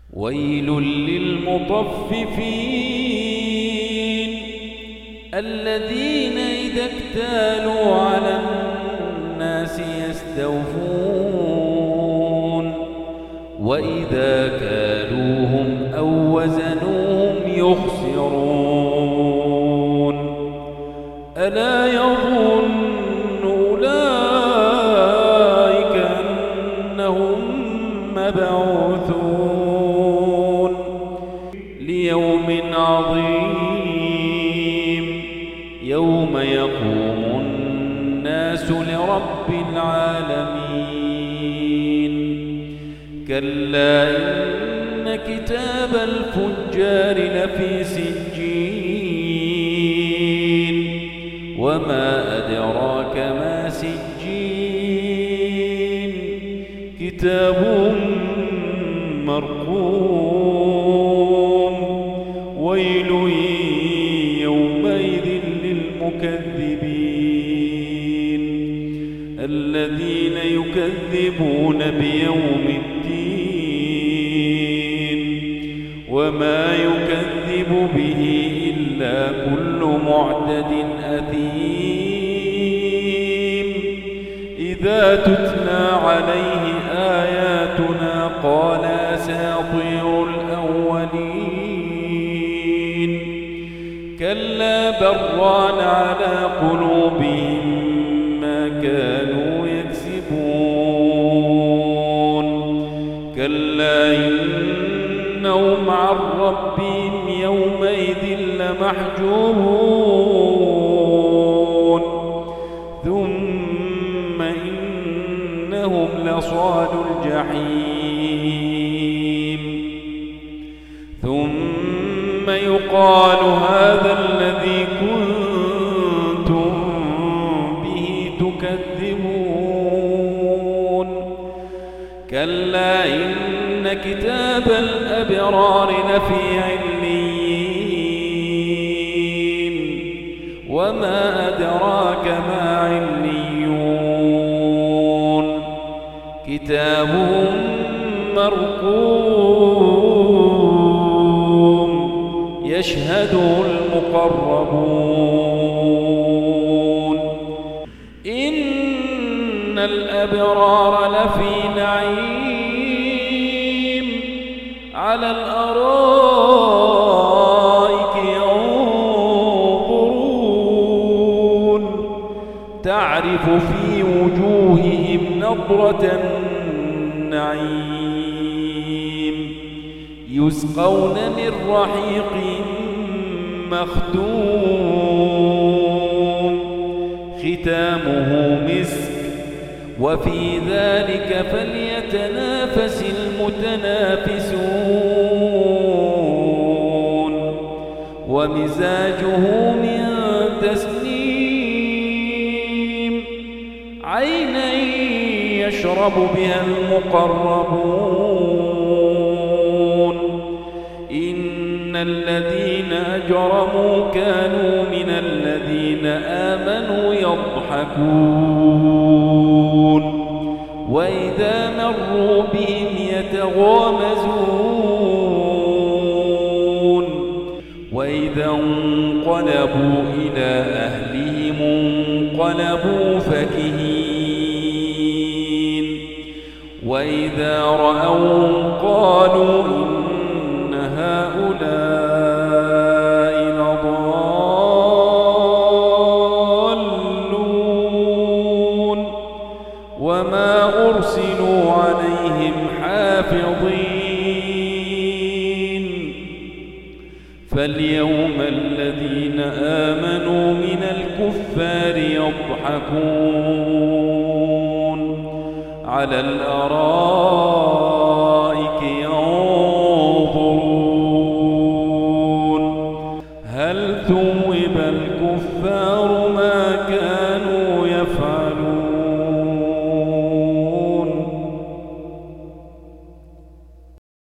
ويل للمطففين الذين إذا اكتالوا على الناس يستوفون وإذا كالوهم أو وزنوهم يخسرون ألا يظن أولئك أنهم مبعوثون ليوم عظيم يوم يقوم الناس لرب العالمين كلا إن كتاب الفجار لفي سجين وما أدراك ما سجين كتاب مرقوم ويل يومئذ للمكذبين الذين يكذبون بيوم الدين وما يكذب به إلا كل معتد أثيم إذا تتلى عليه آياتنا قال أساطير الأولين كلا بران على قلوبهم ما كانوا يكسبون كلا إنهم عن ربهم يومئذ لمحجوبون ثم إنهم لصالو الجحيم ثم يقال هذا الذي كنتم به تكذبون كلا إن كتاب الأبرار لفي عليين وما أدراك ما عليون كتاب مرقوم يشهده المقربون إن الأبرار لفي نعيم على الأرائك ينظرون تعرف في وجوههم نضرة النعيم يسقون من رحيق مختوم ختامه مسك وفي ذلك فليتنافس المتنافسون ومزاجه من تسنيم عينا يشرب بها المقربون إن الذين أجرموا كانوا من الذين آمنوا يضحكون وإذا مروا بهم يتغامزون وإذا انقلبوا إلى أهلهم انقلبوا فكهين وإذا رأوهم قالوا إن هؤلاء لضالون وما أرسلوا عليهم حافظين فاليوم الذين آمنوا من الكفار يضحكون على الأرائك